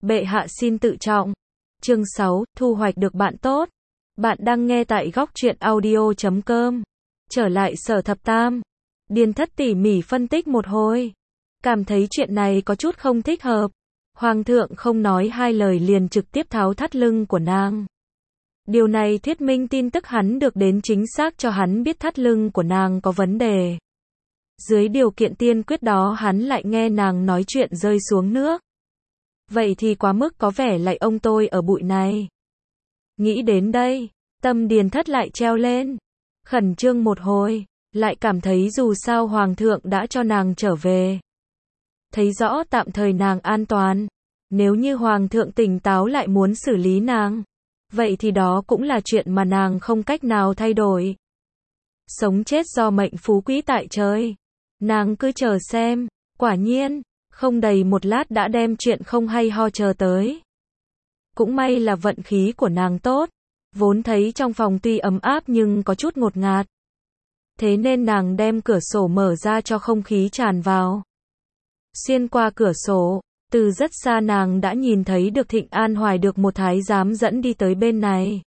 Bệ hạ xin tự trọng. Chương 6, thu hoạch được bạn tốt. Bạn đang nghe tại góc truyện audio.com. Trở lại Sở Thập Tam. Điền Thất tỉ mỉ phân tích một hồi. Cảm thấy chuyện này có chút không thích hợp. Hoàng thượng không nói hai lời liền trực tiếp tháo thắt lưng của nàng. Điều này thuyết minh tin tức hắn được đến chính xác cho hắn biết thắt lưng của nàng có vấn đề. Dưới điều kiện tiên quyết đó hắn lại nghe nàng nói chuyện rơi xuống nước. Vậy thì quá mức có vẻ lại ông tôi ở bụi này. Nghĩ đến đây, tâm Điền Thất lại treo lên. Khẩn trương một hồi, lại cảm thấy dù sao Hoàng thượng đã cho nàng trở về. Thấy rõ tạm thời nàng an toàn. Nếu như Hoàng thượng tỉnh táo lại muốn xử lý nàng, vậy thì đó cũng là chuyện mà nàng không cách nào thay đổi. Sống chết do mệnh phú quý tại trời. Nàng cứ chờ xem. Quả nhiên, không đầy một lát đã đem chuyện không hay ho chờ tới. Cũng may là vận khí của nàng tốt. Vốn thấy trong phòng tuy ấm áp nhưng có chút ngột ngạt. Thế nên nàng đem cửa sổ mở ra cho không khí tràn vào. Xuyên qua cửa sổ, từ rất xa nàng đã nhìn thấy được Thịnh An Hoài được một thái giám dẫn đi tới bên này.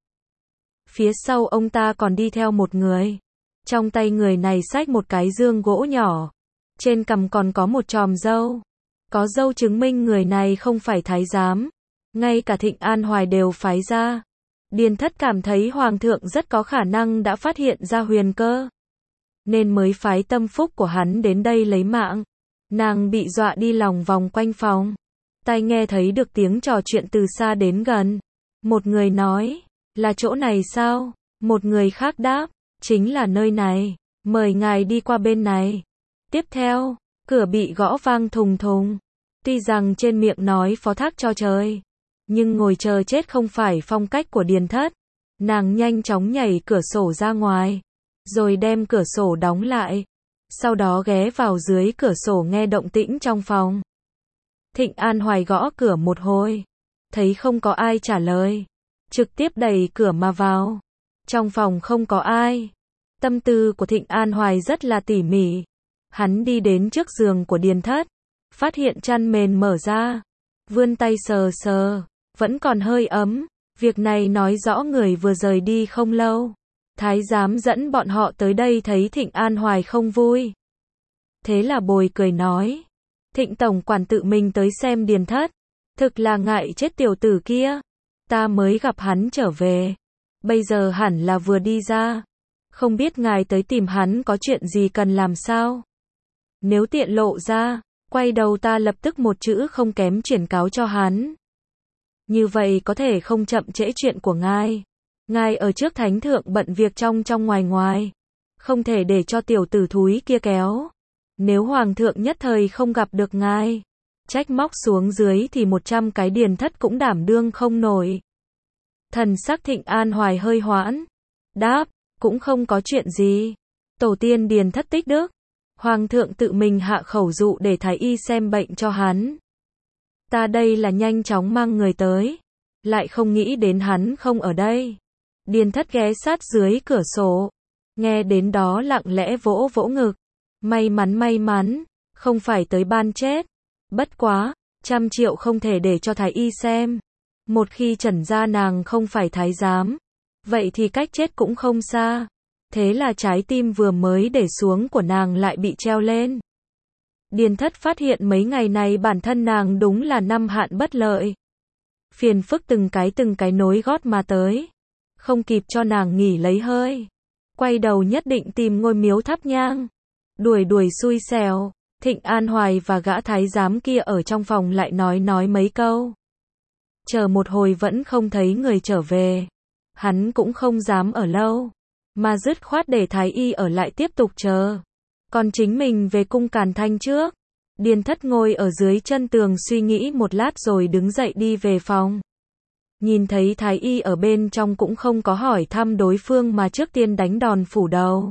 Phía sau ông ta còn đi theo một người. Trong tay người này xách một cái dương gỗ nhỏ. Trên cằm còn có một chòm râu. Có râu chứng minh người này không phải thái giám. Ngay cả Thịnh An Hoài đều phái ra. Điền Thất cảm thấy Hoàng thượng rất có khả năng đã phát hiện ra huyền cơ. Nên mới phái tâm phúc của hắn đến đây lấy mạng. Nàng bị dọa đi lòng vòng quanh phòng. Tai nghe thấy được tiếng trò chuyện từ xa đến gần. Một người nói, là chỗ này sao? Một người khác đáp, chính là nơi này. Mời ngài đi qua bên này. Tiếp theo, cửa bị gõ vang thùng thùng. Tuy rằng trên miệng nói phó thác cho trời, nhưng ngồi chờ chết không phải phong cách của Điền Thất. Nàng nhanh chóng nhảy cửa sổ ra ngoài, rồi đem cửa sổ đóng lại. Sau đó ghé vào dưới cửa sổ nghe động tĩnh trong phòng. Thịnh An Hoài gõ cửa một hồi, thấy không có ai trả lời, trực tiếp đẩy cửa mà vào. Trong phòng không có ai. Tâm tư của Thịnh An Hoài rất là tỉ mỉ. Hắn đi đến trước giường của Điền Thất, phát hiện chăn mền mở ra, vươn tay sờ sờ, vẫn còn hơi ấm. Việc này nói rõ người vừa rời đi không lâu. Thái giám dẫn bọn họ tới đây thấy Thịnh An Hoài không vui. Thế là bồi cười nói, Thịnh tổng quản tự mình tới xem Điền Thất, thực là ngại chết tiểu tử kia. Ta mới gặp hắn trở về, bây giờ hẳn là vừa đi ra. Không biết ngài tới tìm hắn có chuyện gì cần làm sao? Nếu tiện lộ ra, quay đầu ta lập tức một chữ không kém chuyển cáo cho hắn. Như vậy có thể không chậm trễ chuyện của ngài. Ngài ở trước thánh thượng bận việc trong ngoài ngoài, không thể để cho tiểu tử thúi kia kéo. Nếu Hoàng thượng nhất thời không gặp được ngài, trách móc xuống dưới thì 100 cái Điền Thất cũng đảm đương không nổi. Thần sắc Thịnh An Hoài hơi hoãn, đáp, cũng không có chuyện gì. Tổ tiên Điền Thất tích đức, Hoàng thượng tự mình hạ khẩu dụ để thái y xem bệnh cho hắn. Ta đây là nhanh chóng mang người tới, lại không nghĩ đến hắn không ở đây. Điền Thất ghé sát dưới cửa sổ, nghe đến đó lặng lẽ vỗ vỗ ngực. May mắn, không phải tới ban chết. Bất quá, 100 triệu không thể để cho thái y xem. Một khi chẩn ra nàng không phải thái giám, vậy thì cách chết cũng không xa. Thế là trái tim vừa mới để xuống của nàng lại bị treo lên. Điền Thất phát hiện mấy ngày này bản thân nàng đúng là năm hạn bất lợi. Phiền phức từng cái nối gót mà tới. Không kịp cho nàng nghỉ lấy hơi. Quay đầu nhất định tìm ngôi miếu thắp nhang. Đuổi xui xẻo. Thịnh An Hoài và gã thái giám kia ở trong phòng lại nói mấy câu. Chờ một hồi vẫn không thấy người trở về. Hắn cũng không dám ở lâu, mà dứt khoát để thái y ở lại tiếp tục chờ. Còn chính mình về cung Càn Thanh trước. Điền Thất ngồi ở dưới chân tường suy nghĩ một lát rồi đứng dậy đi về phòng. Nhìn thấy thái y ở bên trong cũng không có hỏi thăm đối phương mà trước tiên đánh đòn phủ đầu.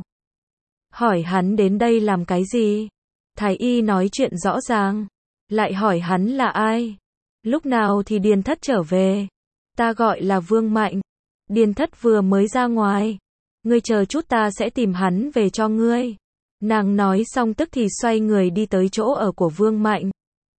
Hỏi hắn đến đây làm cái gì? Thái y nói chuyện rõ ràng. Lại hỏi hắn là ai? Lúc nào thì Điền Thất trở về? Ta gọi là Vương Mạnh. Điền Thất vừa mới ra ngoài. Ngươi chờ chút ta sẽ tìm hắn về cho ngươi. Nàng nói xong tức thì xoay người đi tới chỗ ở của Vương Mạnh.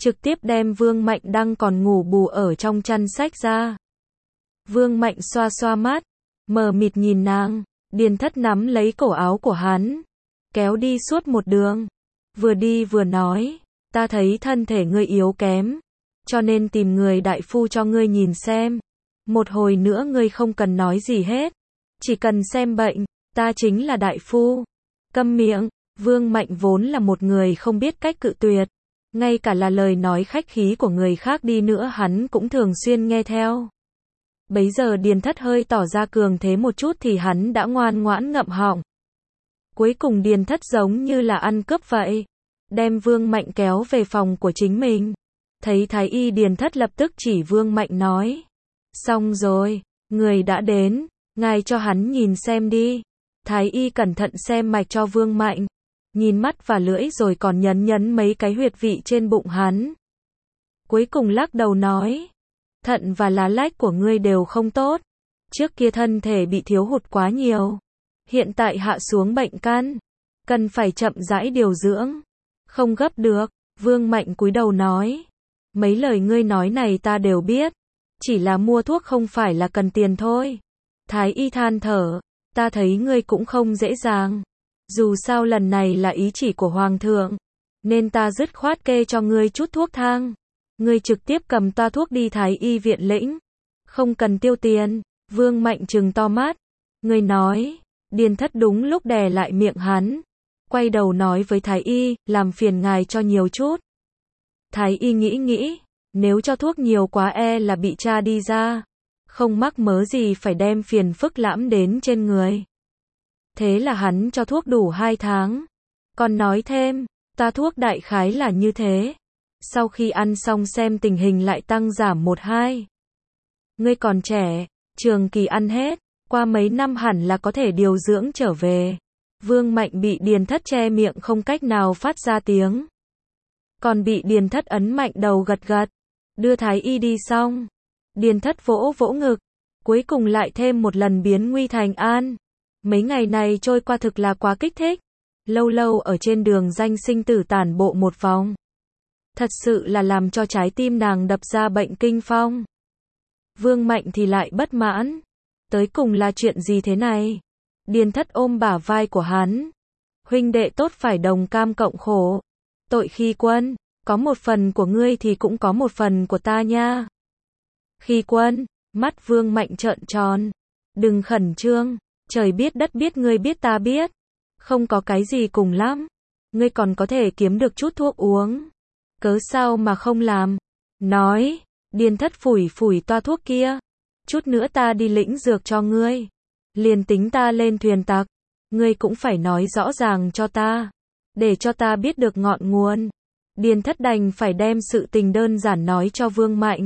trực tiếp đem Vương Mạnh đang còn ngủ bù ở trong chăn xách ra. Vương Mạnh xoa xoa mắt, mờ mịt nhìn nàng, Điền Thất nắm lấy cổ áo của hắn, kéo đi suốt một đường. Vừa đi vừa nói, ta thấy thân thể ngươi yếu kém, cho nên tìm người đại phu cho ngươi nhìn xem. Một hồi nữa ngươi không cần nói gì hết, chỉ cần xem bệnh, ta chính là đại phu. Câm miệng, Vương Mạnh vốn là một người không biết cách cự tuyệt, ngay cả là lời nói khách khí của người khác đi nữa hắn cũng thường xuyên nghe theo. Bấy giờ Điền Thất hơi tỏ ra cường thế một chút thì hắn đã ngoan ngoãn ngậm họng. Cuối cùng Điền Thất giống như là ăn cướp vậy, đem Vương Mạnh kéo về phòng của chính mình. Thấy Thái y Điền Thất lập tức chỉ Vương Mạnh nói, xong rồi, người đã đến, ngài cho hắn nhìn xem đi. Thái y cẩn thận xem mạch cho Vương Mạnh, nhìn mắt và lưỡi rồi còn nhấn mấy cái huyệt vị trên bụng hắn. Cuối cùng lắc đầu nói, thận và lá lách của ngươi đều không tốt, trước kia thân thể bị thiếu hụt quá nhiều, hiện tại hạ xuống bệnh căn, cần phải chậm rãi điều dưỡng, không gấp được. Vương Mạnh cúi đầu nói, mấy lời ngươi nói này ta đều biết, chỉ là mua thuốc không phải là cần tiền thôi. Thái y than thở, ta thấy ngươi cũng không dễ dàng, dù sao lần này là ý chỉ của Hoàng thượng, nên ta dứt khoát kê cho ngươi chút thuốc thang. Ngươi trực tiếp cầm toa thuốc đi Thái y viện lĩnh, không cần tiêu tiền. Vương Mạnh trừng to mắt, ngươi nói. Điền Thất đúng lúc đè lại miệng hắn, quay đầu nói với Thái y, làm phiền ngài cho nhiều chút. Thái y nghĩ, nếu cho thuốc nhiều quá e là bị tra đi ra, không mắc mớ gì phải đem phiền phức lãm đến trên người. Thế là hắn cho thuốc đủ 2 tháng, còn nói thêm, ta thuốc đại khái là như thế, sau khi ăn xong xem tình hình lại tăng giảm 1-2. Ngươi còn trẻ, trường kỳ ăn hết, qua mấy năm hẳn là có thể điều dưỡng trở về. Vương Mạnh bị Điền Thất che miệng không cách nào phát ra tiếng, còn bị Điền Thất ấn mạnh đầu gật gật. Đưa Thái y đi xong, Điền Thất vỗ vỗ ngực, cuối cùng lại thêm một lần biến nguy thành an. Mấy ngày này trôi qua thực là quá kích thích, lâu lâu ở trên đường danh sinh tử tản bộ một vòng, thật sự là làm cho trái tim nàng đập ra bệnh kinh phong. Vương Mạnh thì lại bất mãn, tới cùng là chuyện gì thế này? Điền Thất ôm bả vai của hắn, huynh đệ tốt phải đồng cam cộng khổ. Tội Khi Quân, có một phần của ngươi thì cũng có một phần của ta nha. Khi Quân, mắt Vương Mạnh trợn tròn, đừng khẩn trương, trời biết đất biết ngươi biết ta biết, không có cái gì cùng lắm, ngươi còn có thể kiếm được chút thuốc uống, cớ sao mà không làm? Nói, Điền Thất phủi phủi toa thuốc kia, chút nữa ta đi lĩnh dược cho ngươi, liền tính ta lên thuyền tặc, ngươi cũng phải nói rõ ràng cho ta, để cho ta biết được ngọn nguồn. Điền Thất đành phải đem sự tình đơn giản nói cho Vương Mạnh.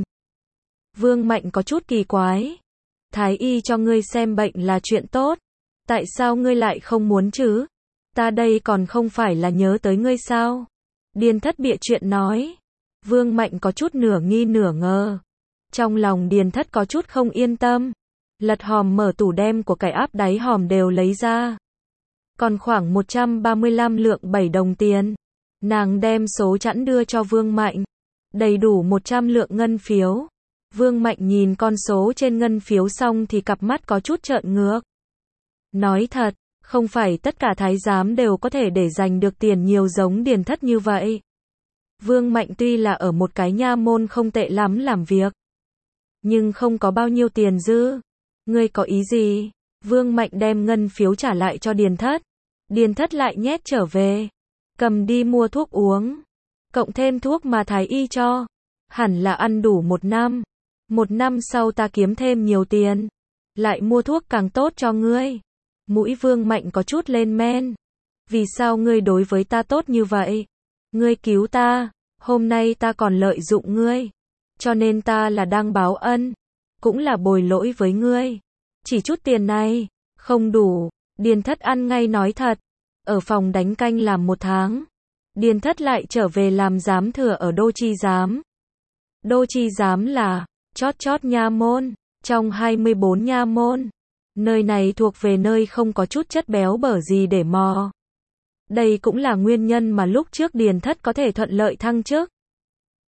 Vương Mạnh có chút kỳ quái, Thái y cho ngươi xem bệnh là chuyện tốt, tại sao ngươi lại không muốn chứ? Ta đây còn không phải là nhớ tới ngươi sao? Điền Thất bịa chuyện nói. Vương Mạnh có chút nửa nghi nửa ngờ, trong lòng Điền Thất có chút không yên tâm, lật hòm mở tủ đem của cải áp đáy hòm đều lấy ra, còn khoảng 135 lượng 7 đồng tiền. Nàng đem số chẵn đưa cho Vương Mạnh, đầy đủ 100 lượng ngân phiếu. Vương Mạnh nhìn con số trên ngân phiếu xong thì cặp mắt có chút trợn ngược. Nói thật, không phải tất cả thái giám đều có thể để dành được tiền nhiều giống Điền Thất như vậy. Vương Mạnh tuy là ở một cái nha môn không tệ lắm làm việc, nhưng không có bao nhiêu tiền dư. Ngươi có ý gì? Vương Mạnh đem ngân phiếu trả lại cho Điền Thất. Điền Thất lại nhét trở về, cầm đi mua thuốc uống, cộng thêm thuốc mà Thái y cho, hẳn là ăn đủ 1 năm. 1 năm sau ta kiếm thêm nhiều tiền, lại mua thuốc càng tốt cho ngươi. Mũi Vương Mạnh có chút lên men. Vì sao ngươi đối với ta tốt như vậy? Ngươi cứu ta, hôm nay ta còn lợi dụng ngươi, cho nên ta là đang báo ân, cũng là bồi lỗi với ngươi. Chỉ chút tiền này, không đủ. Điền Thất ăn ngay nói thật, ở phòng đánh canh làm 1 tháng. Điền Thất lại trở về làm giám thừa ở Đô Chi Giám. Đô Chi Giám là chót nha môn, trong 24 nha môn. Nơi này thuộc về nơi không có chút chất béo bở gì để mò. Đây cũng là nguyên nhân mà lúc trước Điền Thất có thể thuận lợi thăng chức.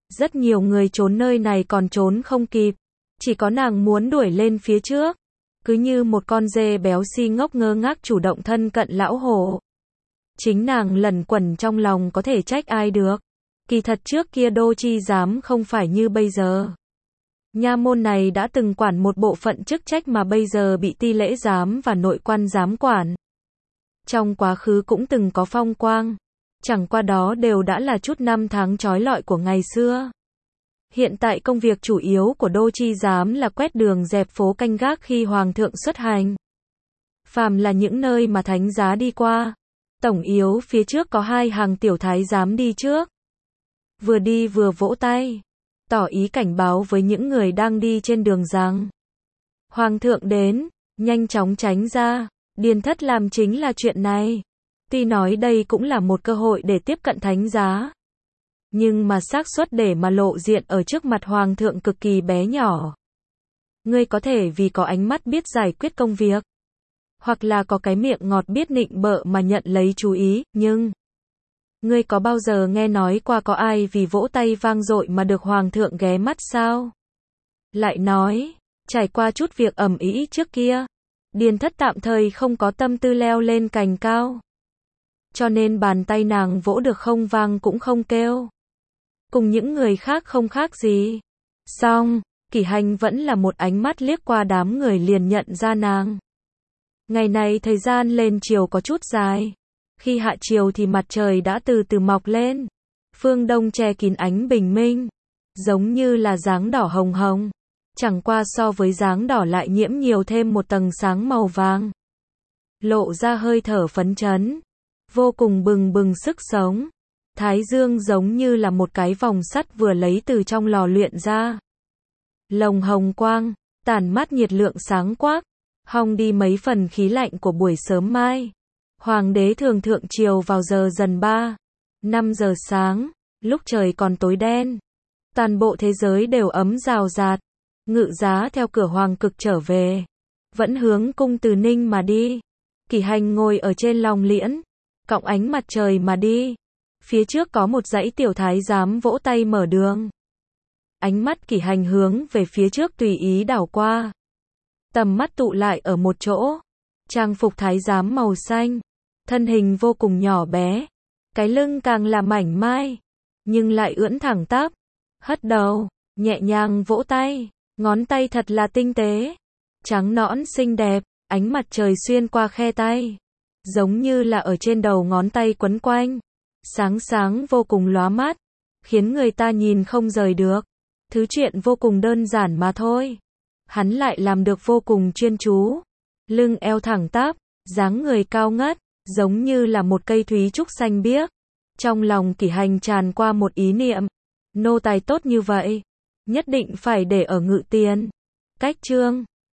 Rất nhiều người trốn nơi này còn trốn không kịp. Chỉ có nàng muốn đuổi lên phía trước. Cứ như một con dê béo si ngốc ngơ ngác chủ động thân cận lão hổ. Chính nàng lẩn quẩn trong lòng có thể trách ai được. Kỳ thật trước kia Đô Chi Giám không phải như bây giờ. Nha môn này đã từng quản một bộ phận chức trách mà bây giờ bị Ti Lễ Giám và Nội Quan Giám quản. Trong quá khứ cũng từng có phong quang. Chẳng qua đó đều đã là chút năm tháng trói lọi của ngày xưa. Hiện tại công việc chủ yếu của Đô Chi Giám là quét đường dẹp phố canh gác khi Hoàng thượng xuất hành. Phàm là những nơi mà thánh giá đi qua. Tổng yếu phía trước có 2 hàng tiểu thái giám đi trước. Vừa đi vừa vỗ tay. Tỏ ý cảnh báo với những người đang đi trên đường rằng. Hoàng thượng đến, nhanh chóng tránh ra. Điền Thất làm chính là chuyện này. Tuy nói đây cũng là một cơ hội để tiếp cận thánh giá. Nhưng mà xác suất để mà lộ diện ở trước mặt Hoàng thượng cực kỳ bé nhỏ. Ngươi có thể vì có ánh mắt biết giải quyết công việc. Hoặc là có cái miệng ngọt biết nịnh bợ mà nhận lấy chú ý, nhưng ngươi có bao giờ nghe nói qua có ai vì vỗ tay vang dội mà được Hoàng thượng ghé mắt sao? Lại nói, trải qua chút việc ầm ĩ trước kia, Điền Thất tạm thời không có tâm tư leo lên cành cao. Cho nên bàn tay nàng vỗ được không vang cũng không kêu. Cùng những người khác không khác gì. Xong, Kỷ Hành vẫn là một ánh mắt liếc qua đám người liền nhận ra nàng. Ngày này thời gian lên chiều có chút dài. Khi hạ chiều thì mặt trời đã từ từ mọc lên. Phương đông che kín ánh bình minh. Giống như là dáng đỏ hồng hồng. Chẳng qua so với dáng đỏ lại nhiễm nhiều thêm một tầng sáng màu vàng. Lộ ra hơi thở phấn chấn. Vô cùng bừng bừng sức sống. Thái dương giống như là một cái vòng sắt vừa lấy từ trong lò luyện ra. Lồng hồng quang, tản mát nhiệt lượng sáng quắc. Hong đi mấy phần khí lạnh của buổi sớm mai. Hoàng đế thường thượng chiều vào giờ dần 5 giờ sáng, lúc trời còn tối đen. Toàn bộ thế giới đều ấm rào rạt. Ngự giá theo cửa hoàng cực trở về. Vẫn hướng cung Từ Ninh mà đi. Kỷ Hành ngồi ở trên long liễn. Cọng ánh mặt trời mà đi. Phía trước có một dãy tiểu thái giám vỗ tay mở đường. Ánh mắt Kỷ Hành hướng về phía trước tùy ý đảo qua. Tầm mắt tụ lại ở một chỗ. Trang phục thái giám màu xanh. Thân hình vô cùng nhỏ bé. Cái lưng càng là mảnh mai. Nhưng lại ưỡn thẳng tắp. Hất đầu. Nhẹ nhàng vỗ tay. Ngón tay thật là tinh tế. Trắng nõn xinh đẹp. Ánh mặt trời xuyên qua khe tay. Giống như là ở trên đầu ngón tay quấn quanh. Sáng sáng vô cùng lóa mắt. Khiến người ta nhìn không rời được. Thứ chuyện vô cùng đơn giản mà thôi. Hắn lại làm được vô cùng chuyên chú. Lưng eo thẳng tắp, dáng người cao ngất, giống như là một cây thúy trúc xanh biếc. Trong lòng Kỷ Hành tràn qua một ý niệm. Nô tài tốt như vậy, nhất định phải để ở Ngự Tiền. Cách chương